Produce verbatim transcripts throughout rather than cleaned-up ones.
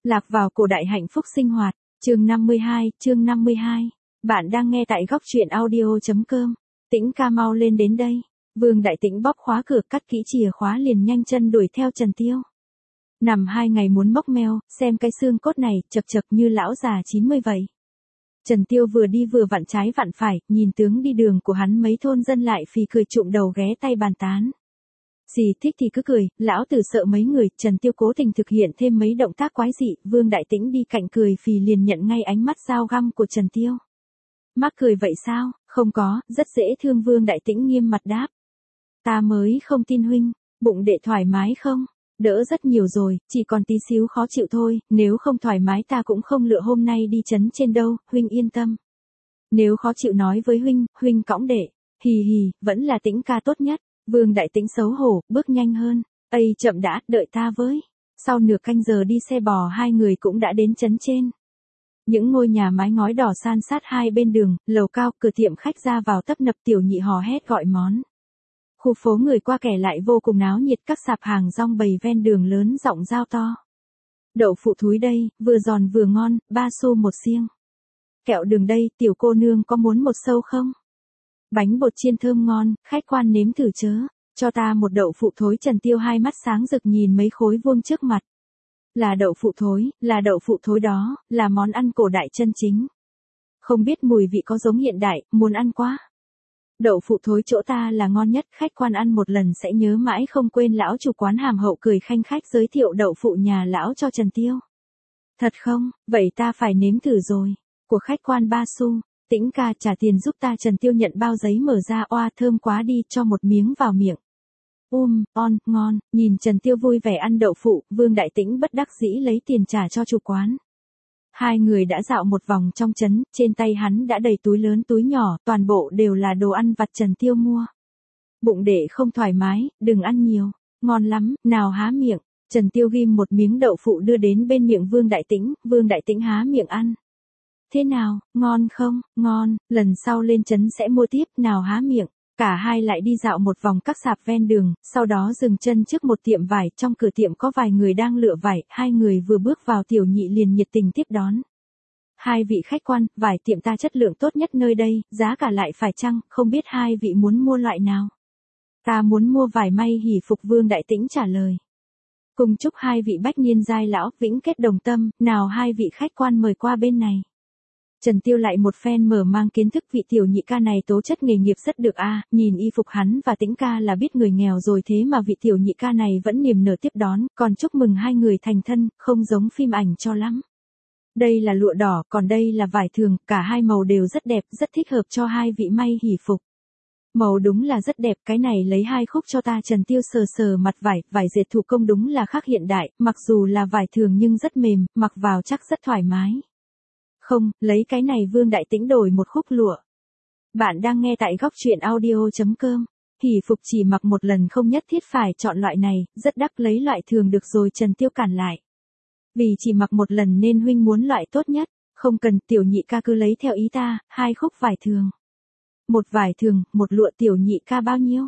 Lạc vào cổ đại hạnh phúc sinh hoạt, chương năm mươi hai, chương năm mươi hai. Bạn đang nghe tại góc truyện audio.com. Tĩnh ca mau lên đến đây. Vương Đại Tĩnh bóp khóa cửa, cắt kỹ chìa khóa liền nhanh chân đuổi theo Trần Tiêu. Nằm hai ngày muốn mốc meo, xem cái xương cốt này, chật chật như lão già chín mươi vậy. Trần Tiêu vừa đi vừa vặn trái vặn phải, nhìn tướng đi đường của hắn mấy thôn dân lại phì cười trụm đầu ghé tay bàn tán. Dì thích thì cứ cười, lão tử sợ mấy người. Trần Tiêu cố tình thực hiện thêm mấy động tác quái dị, Vương Đại Tĩnh đi cạnh cười phì liền nhận ngay ánh mắt dao găm của Trần Tiêu. Mắc cười vậy sao? Không có, rất dễ thương. Vương Đại Tĩnh nghiêm mặt đáp. Ta mới không tin huynh, bụng đệ thoải mái không? Đỡ rất nhiều rồi, chỉ còn tí xíu khó chịu thôi, nếu không thoải mái ta cũng không lựa hôm nay đi trấn trên đâu, huynh yên tâm. Nếu khó chịu nói với huynh, huynh cõng đệ, hì hì, vẫn là Tĩnh ca tốt nhất. Vương Đại Tĩnh xấu hổ, bước nhanh hơn. Ây chậm đã, đợi ta với. Sau nửa canh giờ đi xe bò hai người cũng đã đến trấn trên. Những ngôi nhà mái ngói đỏ san sát hai bên đường, lầu cao, cửa tiệm khách ra vào tấp nập, tiểu nhị hò hét gọi món. Khu phố người qua kẻ lại vô cùng náo nhiệt, các sạp hàng rong bày ven đường lớn giọng giao to. Đậu phụ thúi đây, vừa giòn vừa ngon, ba xu một xiêng. Kẹo đường đây, tiểu cô nương có muốn một sâu không? Bánh bột chiên thơm ngon, khách quan nếm thử chớ. Cho ta một đậu phụ thối. Trần Tiêu hai mắt sáng rực nhìn mấy khối vuông trước mặt. Là đậu phụ thối, là đậu phụ thối đó, là món ăn cổ đại chân chính. Không biết mùi vị có giống hiện đại, muốn ăn quá. Đậu phụ thối chỗ ta là ngon nhất, khách quan ăn một lần sẽ nhớ mãi không quên. Lão chủ quán hàm hậu cười khanh khách giới thiệu đậu phụ nhà lão cho Trần Tiêu. Thật không, vậy ta phải nếm thử rồi. Của khách quan ba xu. Tĩnh ca trả tiền giúp ta. Trần Tiêu nhận bao giấy mở ra, oa thơm quá đi, cho một miếng vào miệng. Um, on, ngon, nhìn Trần Tiêu vui vẻ ăn đậu phụ, Vương Đại Tĩnh bất đắc dĩ lấy tiền trả cho chủ quán. Hai người đã dạo một vòng trong trấn, trên tay hắn đã đầy túi lớn túi nhỏ, toàn bộ đều là đồ ăn vặt Trần Tiêu mua. Bụng đệ không thoải mái, đừng ăn nhiều, ngon lắm, nào há miệng. Trần Tiêu ghim một miếng đậu phụ đưa đến bên miệng Vương Đại Tĩnh, Vương Đại Tĩnh há miệng ăn. Thế nào, ngon không? Ngon, lần sau lên trấn sẽ mua tiếp, nào há miệng. Cả hai lại đi dạo một vòng các sạp ven đường, sau đó dừng chân trước một tiệm vải, trong cửa tiệm có vài người đang lựa vải, hai người vừa bước vào tiểu nhị liền nhiệt tình tiếp đón. Hai vị khách quan, vải tiệm ta chất lượng tốt nhất nơi đây, giá cả lại phải chăng, không biết hai vị muốn mua loại nào? Ta muốn mua vải may hỷ phục. Vương Đại Tĩnh trả lời. Cùng chúc hai vị bách niên giai lão, vĩnh kết đồng tâm, nào hai vị khách quan mời qua bên này. Trần Tiêu lại một phen mở mang kiến thức, vị tiểu nhị ca này tố chất nghề nghiệp rất được a, à, nhìn y phục hắn và Tĩnh ca là biết người nghèo rồi, thế mà vị tiểu nhị ca này vẫn niềm nở tiếp đón, còn chúc mừng hai người thành thân, không giống phim ảnh cho lắm. Đây là lụa đỏ, còn đây là vải thường, cả hai màu đều rất đẹp, rất thích hợp cho hai vị may hỷ phục. Màu đúng là rất đẹp, cái này lấy hai khúc cho ta. Trần Tiêu sờ sờ mặt vải, vải dệt thủ công đúng là khác hiện đại, mặc dù là vải thường nhưng rất mềm, mặc vào chắc rất thoải mái. Không, lấy cái này. Vương Đại Tĩnh đổi một khúc lụa. Bạn đang nghe tại góc truyện audio.com. Hỷ phục chỉ mặc một lần, không nhất thiết phải chọn loại này, rất đắt, lấy loại thường được rồi. Trần Tiêu cản lại. Vì chỉ mặc một lần nên huynh muốn loại tốt nhất. Không cần, tiểu nhị ca cứ lấy theo ý ta, hai khúc vải thường. Một vải thường, một lụa. Tiểu nhị ca bao nhiêu?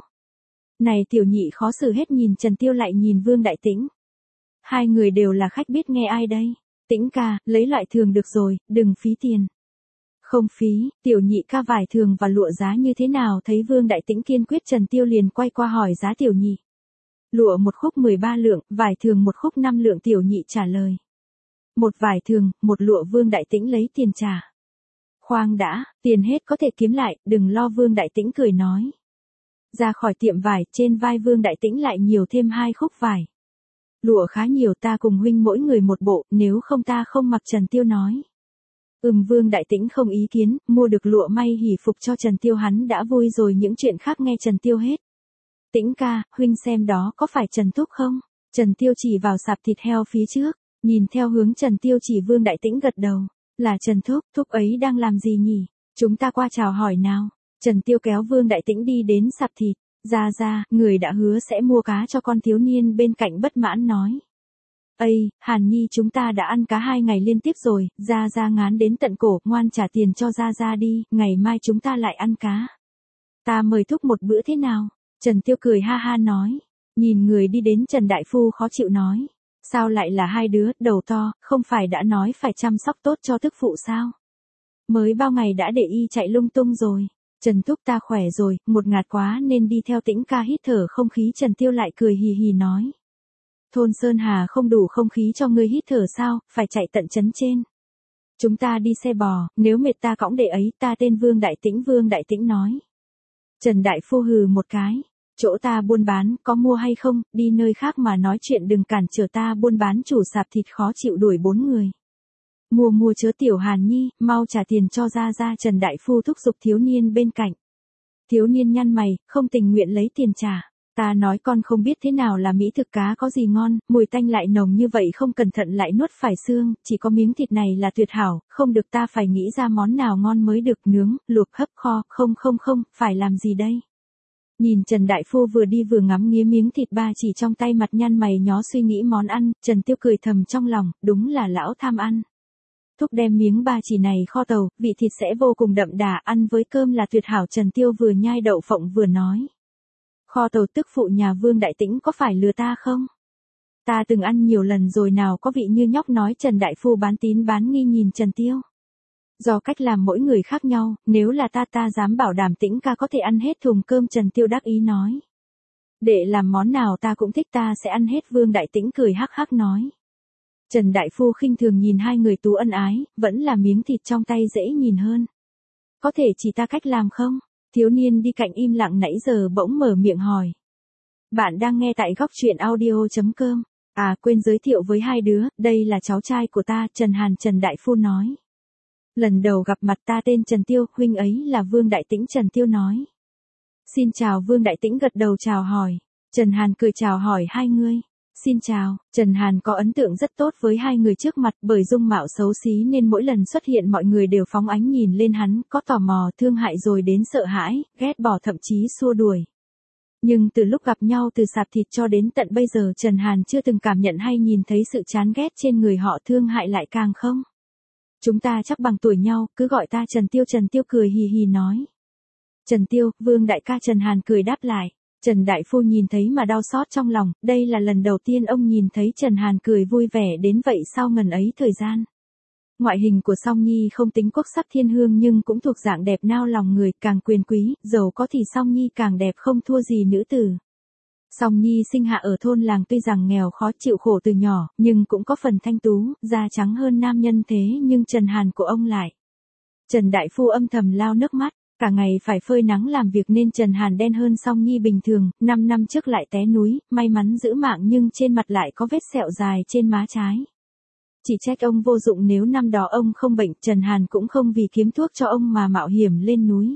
Này tiểu nhị khó xử hết, nhìn Trần Tiêu lại nhìn Vương Đại Tĩnh. Hai người đều là khách, biết nghe ai đây? Tĩnh ca, lấy loại thường được rồi, đừng phí tiền. Không phí. Tiểu nhị ca, vải thường và lụa giá như thế nào? Thấy Vương Đại Tĩnh kiên quyết, Trần Tiêu liền quay qua hỏi giá tiểu nhị. Lụa một khúc mười ba lượng, vải thường một khúc năm lượng. Tiểu nhị trả lời. Một vải thường, một lụa. Vương Đại Tĩnh lấy tiền trả. Khoan đã, tiền hết có thể kiếm lại, đừng lo. Vương Đại Tĩnh cười nói. Ra khỏi tiệm vải, trên vai Vương Đại Tĩnh lại nhiều thêm hai khúc vải. Lụa khá nhiều, ta cùng huynh mỗi người một bộ, nếu không ta không mặc. Trần Tiêu nói. Ừm. Vương Đại Tĩnh không ý kiến, mua được lụa may hỷ phục cho Trần Tiêu hắn đã vui rồi, những chuyện khác nghe Trần Tiêu hết. Tĩnh ca, huynh xem đó có phải Trần Thúc không? Trần Tiêu chỉ vào sạp thịt heo phía trước, nhìn theo hướng Trần Tiêu chỉ, Vương Đại Tĩnh gật đầu. Là Trần Thúc, Thúc ấy đang làm gì nhỉ? Chúng ta qua chào hỏi nào. Trần Tiêu kéo Vương Đại Tĩnh đi đến sạp thịt. Ra ra, người đã hứa sẽ mua cá cho con. Thiếu niên bên cạnh bất mãn nói. Ây, Hàn Nhi, chúng ta đã ăn cá hai ngày liên tiếp rồi, ra ra ngán đến tận cổ, ngoan trả tiền cho ra ra đi, ngày mai chúng ta lại ăn cá. Ta mời Thúc một bữa thế nào? Trần Tiêu cười ha ha nói. Nhìn người đi đến, Trần Đại Phu khó chịu nói. Sao lại là hai đứa, đầu to, không phải đã nói phải chăm sóc tốt cho tức phụ sao? Mới bao ngày đã để y chạy lung tung rồi. Trần Thúc ta khỏe rồi, một ngạt quá nên đi theo Tĩnh ca hít thở không khí. Trần Tiêu lại cười hì hì nói. Thôn Sơn Hà không đủ không khí cho ngươi hít thở sao, phải chạy tận trấn trên. Chúng ta đi xe bò, nếu mệt ta cõng để ấy, ta tên Vương Đại Tĩnh. Vương Đại Tĩnh nói. Trần Đại Phu hừ một cái. Chỗ ta buôn bán, có mua hay không, đi nơi khác mà nói chuyện đừng cản trở ta buôn bán. Chủ sạp thịt khó chịu đuổi bốn người. Mua mua chớ Tiểu Hàn Nhi, mau trả tiền cho ra ra. Trần Đại Phu thúc giục thiếu niên bên cạnh. Thiếu niên nhăn mày, không tình nguyện lấy tiền trả. Ta nói con không biết thế nào là mỹ thực cá có gì ngon, mùi tanh lại nồng như vậy không cẩn thận lại nuốt phải xương, chỉ có miếng thịt này là tuyệt hảo, không được ta phải nghĩ ra món nào ngon mới được, nướng, luộc, hấp, kho, không không không, phải làm gì đây? Nhìn Trần Đại Phu vừa đi vừa ngắm nghía miếng thịt ba chỉ trong tay, mặt nhăn mày nhó suy nghĩ món ăn, Trần Tiêu cười thầm trong lòng, đúng là lão tham ăn. Thúc đem miếng ba chỉ này kho tàu, vị thịt sẽ vô cùng đậm đà, ăn với cơm là tuyệt hảo. Trần Tiêu vừa nhai đậu phộng vừa nói. Kho tàu tức phụ nhà Vương Đại Tĩnh có phải lừa ta không? Ta từng ăn nhiều lần rồi nào có vị như nhóc nói. Trần Đại Phu bán tín bán nghi nhìn Trần Tiêu. Do cách làm mỗi người khác nhau, nếu là ta ta dám bảo đảm Tĩnh ca có thể ăn hết thùng cơm. Trần Tiêu đắc ý nói. Để làm món nào ta cũng thích, ta sẽ ăn hết. Vương Đại Tĩnh cười hắc hắc nói. Trần Đại Phu khinh thường nhìn hai người tú ân ái, vẫn là miếng thịt trong tay dễ nhìn hơn. Có thể chỉ ta cách làm không? Thiếu niên đi cạnh im lặng nãy giờ bỗng mở miệng hỏi. Bạn đang nghe tại góc truyện audio chấm com. À quên giới thiệu với hai đứa, đây là cháu trai của ta, Trần Hàn. Trần Đại Phu nói. Lần đầu gặp mặt ta tên Trần Tiêu, huynh ấy là Vương Đại Tĩnh. Trần Tiêu nói. Xin chào. Vương Đại Tĩnh gật đầu chào hỏi. Trần Hàn cười chào hỏi hai người. Xin chào. Trần Hàn có ấn tượng rất tốt với hai người trước mặt, bởi dung mạo xấu xí nên mỗi lần xuất hiện mọi người đều phóng ánh nhìn lên hắn, có tò mò, thương hại rồi đến sợ hãi, ghét bỏ thậm chí xua đuổi. Nhưng từ lúc gặp nhau từ sạp thịt cho đến tận bây giờ, Trần Hàn chưa từng cảm nhận hay nhìn thấy sự chán ghét trên người họ, thương hại lại càng không. Chúng ta chắc bằng tuổi nhau, cứ gọi ta Trần Tiêu. Trần Tiêu cười hì hì nói. Trần Tiêu, Vương đại ca. Trần Hàn cười đáp lại. Trần Đại Phu nhìn thấy mà đau xót trong lòng, đây là lần đầu tiên ông nhìn thấy Trần Hàn cười vui vẻ đến vậy sau ngần ấy thời gian. Ngoại hình của Song Nhi không tính quốc sắc thiên hương nhưng cũng thuộc dạng đẹp nao lòng người, càng quyền quý, giàu có thì Song Nhi càng đẹp không thua gì nữ tử. Song Nhi sinh hạ ở thôn làng, tuy rằng nghèo khó chịu khổ từ nhỏ, nhưng cũng có phần thanh tú, da trắng hơn nam nhân thế nhưng Trần Hàn của ông lại. Trần Đại Phu âm thầm lao nước mắt. Cả ngày phải phơi nắng làm việc nên Trần Hàn đen hơn Song Nhi bình thường, năm năm trước lại té núi, may mắn giữ mạng nhưng trên mặt lại có vết sẹo dài trên má trái. Chỉ trách ông vô dụng, nếu năm đó ông không bệnh, Trần Hàn cũng không vì kiếm thuốc cho ông mà mạo hiểm lên núi.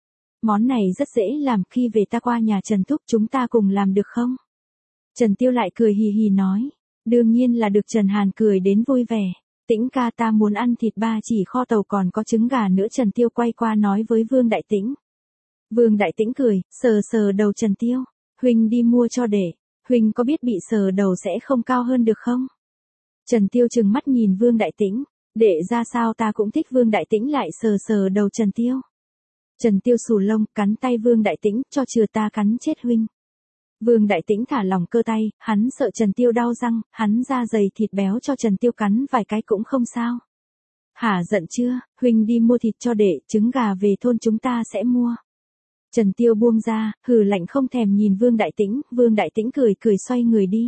Món này rất dễ làm, khi về ta qua nhà Trần Thúc chúng ta cùng làm được không? Trần Tiêu lại cười hì hì nói. Đương nhiên là được. Trần Hàn cười đến vui vẻ. Tĩnh ca, ta muốn ăn thịt ba chỉ kho tàu còn có trứng gà nữa. Trần Tiêu quay qua nói với Vương Đại Tĩnh. Vương Đại Tĩnh cười, sờ sờ đầu Trần Tiêu. Huynh đi mua cho để. Huynh có biết bị sờ đầu sẽ không cao hơn được không? Trần Tiêu trừng mắt nhìn Vương Đại Tĩnh. Để ra sao, ta cũng thích. Vương Đại Tĩnh lại sờ sờ đầu Trần Tiêu. Trần Tiêu xù lông, cắn tay Vương Đại Tĩnh, cho chừa ta cắn chết huynh. Vương Đại Tĩnh thả lỏng cơ tay, hắn sợ Trần Tiêu đau răng, hắn ra dày thịt béo cho Trần Tiêu cắn vài cái cũng không sao. Hả, giận chưa, huynh đi mua thịt cho để, trứng gà về thôn chúng ta sẽ mua. Trần Tiêu buông ra, hừ lạnh không thèm nhìn Vương Đại Tĩnh. Vương Đại Tĩnh cười cười xoay người đi.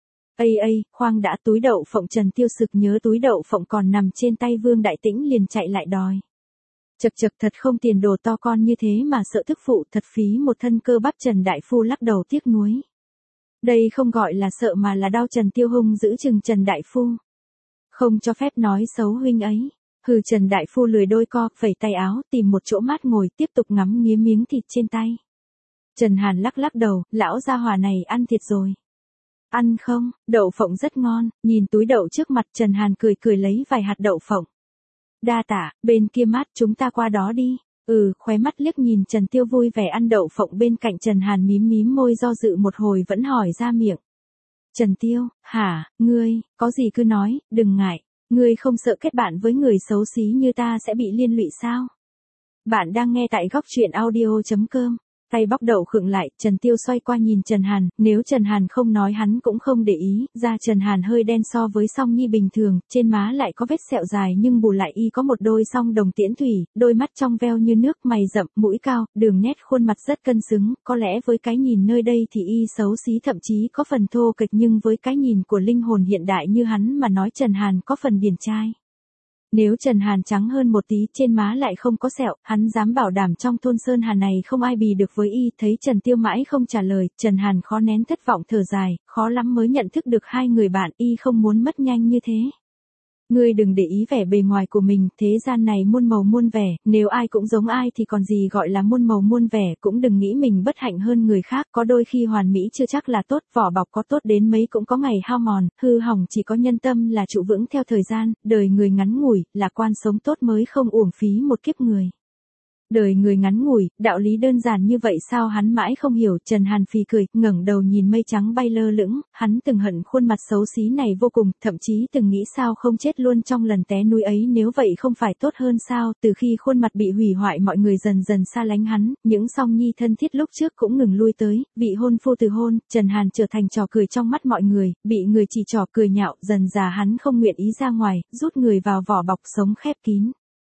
Ây ây, khoang đã, túi đậu phộng. Trần Tiêu sực nhớ túi đậu phộng còn nằm trên tay Vương Đại Tĩnh liền chạy lại đòi. Chật chật, thật không tiền đồ to con như thế mà sợ thức phụ, thật phí một thân cơ bắp. Trần Đại Phu lắc đầu tiếc nuối. Đây không gọi là sợ mà là đau. Trần Tiêu hung giữ chừng Trần Đại Phu. Không cho phép nói xấu huynh ấy. Hừ. Trần Đại Phu lười đôi co, phẩy tay áo, tìm một chỗ mát ngồi, tiếp tục ngắm nghía miếng thịt trên tay. Trần Hàn lắc lắc đầu, lão gia hỏa này ăn thịt rồi. Ăn không, đậu phộng rất ngon. Nhìn túi đậu trước mặt, Trần Hàn cười cười lấy vài hạt đậu phộng. Đa tả, bên kia mát, chúng ta qua đó đi. Ừ, khóe mắt liếc nhìn Trần Tiêu vui vẻ ăn đậu phộng bên cạnh. Trần Hàn mím mím môi do dự một hồi vẫn hỏi ra miệng. Trần Tiêu, hả, ngươi, có gì cứ nói, đừng ngại. Ngươi không sợ kết bạn với người xấu xí như ta sẽ bị liên lụy sao? Bạn đang nghe tại góc truyện audio chấm com. Tay bóc đậu khựng lại, Trần Tiêu xoay qua nhìn Trần Hàn, nếu Trần Hàn không nói hắn cũng không để ý, da Trần Hàn hơi đen so với Song Nhi bình thường, trên má lại có vết sẹo dài nhưng bù lại y có một đôi song đồng tiễn thủy, đôi mắt trong veo như nước, mày rậm, mũi cao, đường nét khuôn mặt rất cân xứng, có lẽ với cái nhìn nơi đây thì y xấu xí thậm chí có phần thô kệch nhưng với cái nhìn của linh hồn hiện đại như hắn mà nói Trần Hàn có phần điển trai. Nếu Trần Hàn trắng hơn một tí, trên má lại không có sẹo, hắn dám bảo đảm trong thôn Sơn Hà này không ai bì được với y. Thấy Trần Tiêu mãi không trả lời, Trần Hàn khó nén thất vọng thở dài, khó lắm mới nhận thức được hai người bạn, y không muốn mất nhanh như thế. Ngươi đừng để ý vẻ bề ngoài của mình, thế gian này muôn màu muôn vẻ, nếu ai cũng giống ai thì còn gì gọi là muôn màu muôn vẻ, cũng đừng nghĩ mình bất hạnh hơn người khác, có đôi khi hoàn mỹ chưa chắc là tốt, vỏ bọc có tốt đến mấy cũng có ngày hao mòn, hư hỏng chỉ có nhân tâm là trụ vững theo thời gian, đời người ngắn ngủi, lạc quan sống tốt mới không uổng phí một kiếp người. Đời người ngắn ngủi, đạo lý đơn giản như vậy sao hắn mãi không hiểu. Trần Hàn phì cười, ngẩng đầu nhìn mây trắng bay lơ lửng, hắn từng hận khuôn mặt xấu xí này vô cùng, thậm chí từng nghĩ sao không chết luôn trong lần té núi ấy, nếu vậy không phải tốt hơn sao. Từ khi khuôn mặt bị hủy hoại mọi người dần dần xa lánh hắn, những Song Nhi thân thiết lúc trước cũng ngừng lui tới, vị hôn phu từ hôn, Trần Hàn trở thành trò cười trong mắt mọi người, bị người chỉ trỏ cười nhạo, dần dà hắn không nguyện ý ra ngoài, rút người vào vỏ bọc sống khép kín.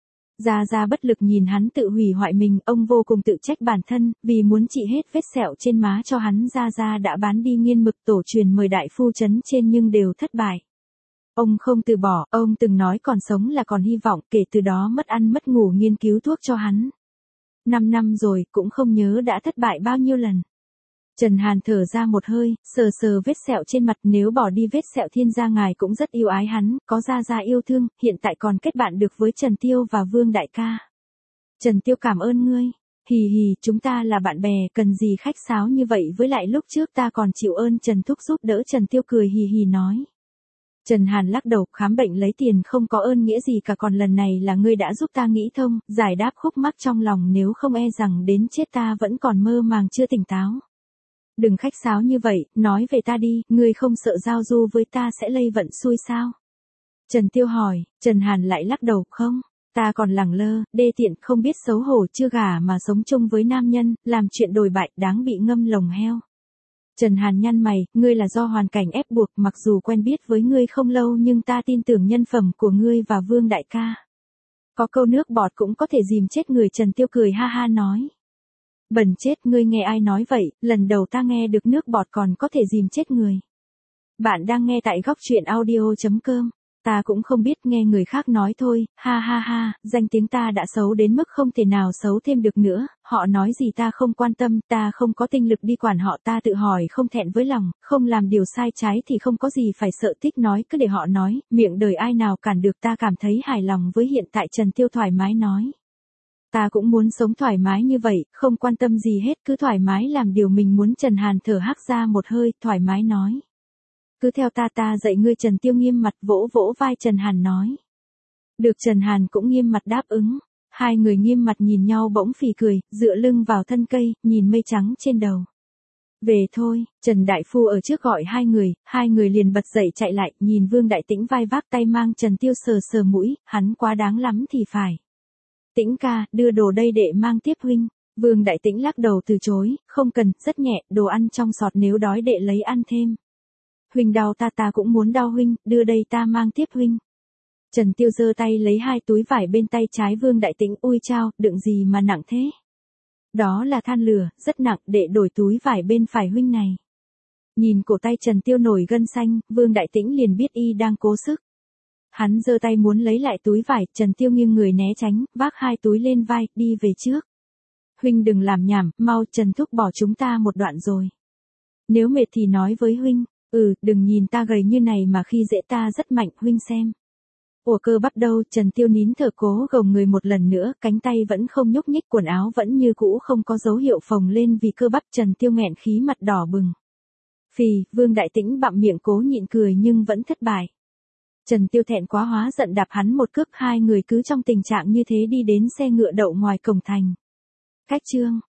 Gia Gia bất lực nhìn hắn tự hủy hoại mình, ông vô cùng tự trách bản thân, vì muốn trị hết vết sẹo trên má cho hắn Gia Gia đã bán đi nghiên mực tổ truyền mời đại phu trấn trên nhưng đều thất bại. Ông không từ bỏ, ông từng nói còn sống là còn hy vọng, kể từ đó mất ăn mất ngủ nghiên cứu thuốc cho hắn. Năm năm rồi, cũng không nhớ đã thất bại bao nhiêu lần. Trần Hàn thở ra một hơi, sờ sờ vết sẹo trên mặt, nếu bỏ đi vết sẹo thiên gia ngài cũng rất yêu ái hắn, có Gia Gia yêu thương, hiện tại còn kết bạn được với Trần Tiêu và Vương đại ca. Trần Tiêu cảm ơn ngươi, hì hì, chúng ta là bạn bè, cần gì khách sáo như vậy, với lại lúc trước ta còn chịu ơn Trần Thúc giúp đỡ. Trần Tiêu cười hì hì nói. Trần Hàn lắc đầu, khám bệnh lấy tiền không có ơn nghĩa gì cả, còn lần này là ngươi đã giúp ta nghĩ thông, giải đáp khúc mắc trong lòng, nếu không e rằng đến chết ta vẫn còn mơ màng chưa tỉnh táo. Đừng khách sáo như vậy, nói về ta đi, ngươi không sợ giao du với ta sẽ lây vận xui sao? Trần Tiêu hỏi, Trần Hàn lại lắc đầu, không, ta còn lẳng lơ, đê tiện, không biết xấu hổ, chưa gả mà sống chung với nam nhân, làm chuyện đồi bại, đáng bị ngâm lồng heo. Trần Hàn nhăn mày, ngươi là do hoàn cảnh ép buộc, mặc dù quen biết với ngươi không lâu nhưng ta tin tưởng nhân phẩm của ngươi và Vương đại ca. Có câu nước bọt cũng có thể dìm chết người. Trần Tiêu cười ha ha nói. Bẩn chết, ngươi nghe ai nói vậy, lần đầu ta nghe được nước bọt còn có thể dìm chết người. Bạn đang nghe tại góc truyện audio chấm com. Ta cũng không biết, nghe người khác nói thôi, ha ha ha, danh tiếng ta đã xấu đến mức không thể nào xấu thêm được nữa, họ nói gì ta không quan tâm, ta không có tinh lực đi quản họ, ta tự hỏi không thẹn với lòng, không làm điều sai trái thì không có gì phải sợ, thích nói cứ để họ nói, miệng đời ai nào cản được, ta cảm thấy hài lòng với hiện tại. Trần Tiêu thoải mái nói. Ta cũng muốn sống thoải mái như vậy, không quan tâm gì hết, cứ thoải mái làm điều mình muốn. Trần Hàn thở hắt ra một hơi, thoải mái nói. Cứ theo ta, ta dạy ngươi. Trần Tiêu nghiêm mặt vỗ vỗ vai Trần Hàn nói. Được. Trần Hàn cũng nghiêm mặt đáp ứng. Hai người nghiêm mặt nhìn nhau bỗng phì cười, dựa lưng vào thân cây, nhìn mây trắng trên đầu. Về thôi, Trần Đại Phu ở trước gọi hai người, hai người liền bật dậy chạy lại, nhìn Vương Đại Tĩnh vai vác tay mang Trần Tiêu sờ sờ mũi, hắn quá đáng lắm thì phải. Tĩnh ca, đưa đồ đây để mang tiếp huynh. Vương Đại Tĩnh lắc đầu từ chối, không cần, rất nhẹ, đồ ăn trong sọt, nếu đói đệ lấy ăn thêm. Huynh đau ta, ta cũng muốn đau huynh, đưa đây ta mang tiếp huynh. Trần Tiêu giơ tay lấy hai túi vải bên tay trái Vương Đại Tĩnh, ui chao, đựng gì mà nặng thế? Đó là than lửa, rất nặng, đệ đổi túi vải bên phải huynh này. Nhìn cổ tay Trần Tiêu nổi gân xanh, Vương Đại Tĩnh liền biết y đang cố sức. Hắn giơ tay muốn lấy lại túi vải, Trần Tiêu nghiêng người né tránh, vác hai túi lên vai, đi về trước. Huynh đừng làm nhảm, mau, Trần Thúc bỏ chúng ta một đoạn rồi. Nếu mệt thì nói với huynh, ừ, đừng nhìn ta gầy như này mà khi dễ ta rất mạnh, huynh xem. Ủa cơ bắp đâu? Trần Tiêu nín thở cố gồng người một lần nữa, cánh tay vẫn không nhúc nhích, quần áo vẫn như cũ không có dấu hiệu phồng lên vì cơ bắp. Trần Tiêu nghẹn khí, mặt đỏ bừng. Phì, Vương Đại Tĩnh bặm miệng cố nhịn cười nhưng vẫn thất bại. Trần Tiêu thẹn quá hóa giận đạp hắn một cước, hai người cứ trong tình trạng như thế đi đến xe ngựa đậu ngoài cổng thành. Cách chương